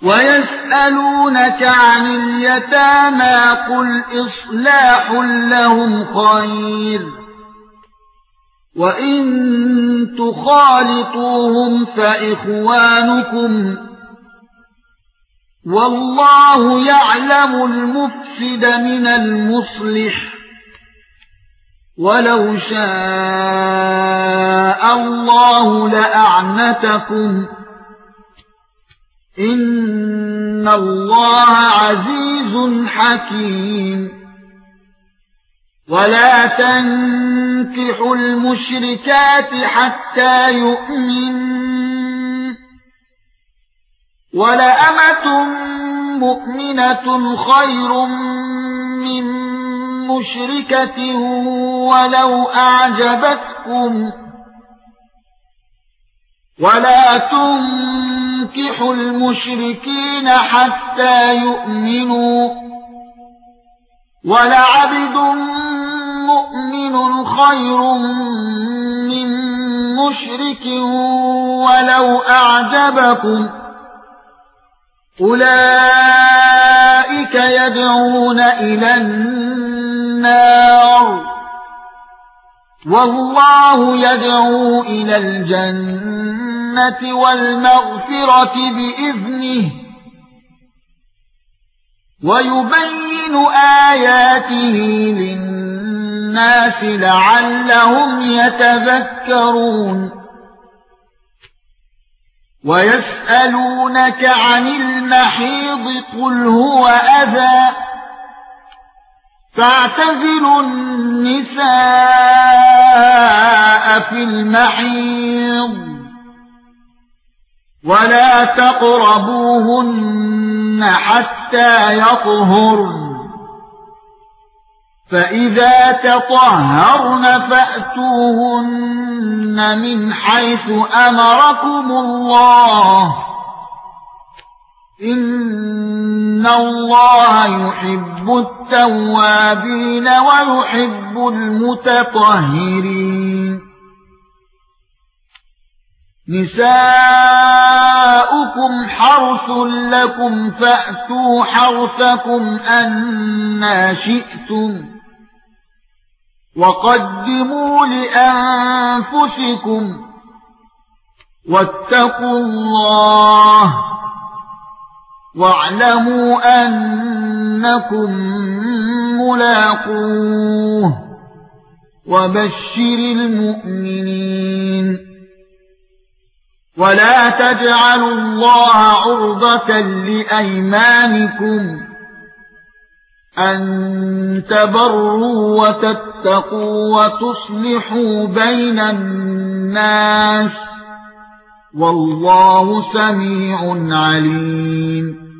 ويسألونك عن اليتامى قل إصلاح لهم خير وإن تخالطوهم فإخوانكم والله يعلم المفسد من المصلح ولو شاء الله لأعنتكم إن الله عزيز حكيم ولا تنكحوا المشركات حتى يؤمنوا ولأمة مؤمنة خير من مشركة ولو أعجبتكم ولا تنكحوا المشركين حتى يؤمنوا ولعبد مؤمن خير من مشرك ولو أعجبكم أولئك يدعون إلى النار والله يدعو إلى الجنة والمغفرة بإذنه ويبين آياته للناس لعلهم يتذكرون ويسألونك عن المحيض قل هو أذى فاعتزلوا النساء في المحيض ولا تقربوهن حتى يطهرن فإذا تطهرن فأتوهن من حيث أمركم الله إن الله يحب التوابين ويحب المتطهرين نساؤكم حرث لكم فأتوا حرثكم أنى شئتم وقدموا لأنفسكم واتقوا الله واعلموا أنكم ملاقوه وبشر المؤمنين ولا تجعلوا الله عرضة لأيمانكم أن تبروا وتتقوا وتصلحوا بين الناس والله سميع عليم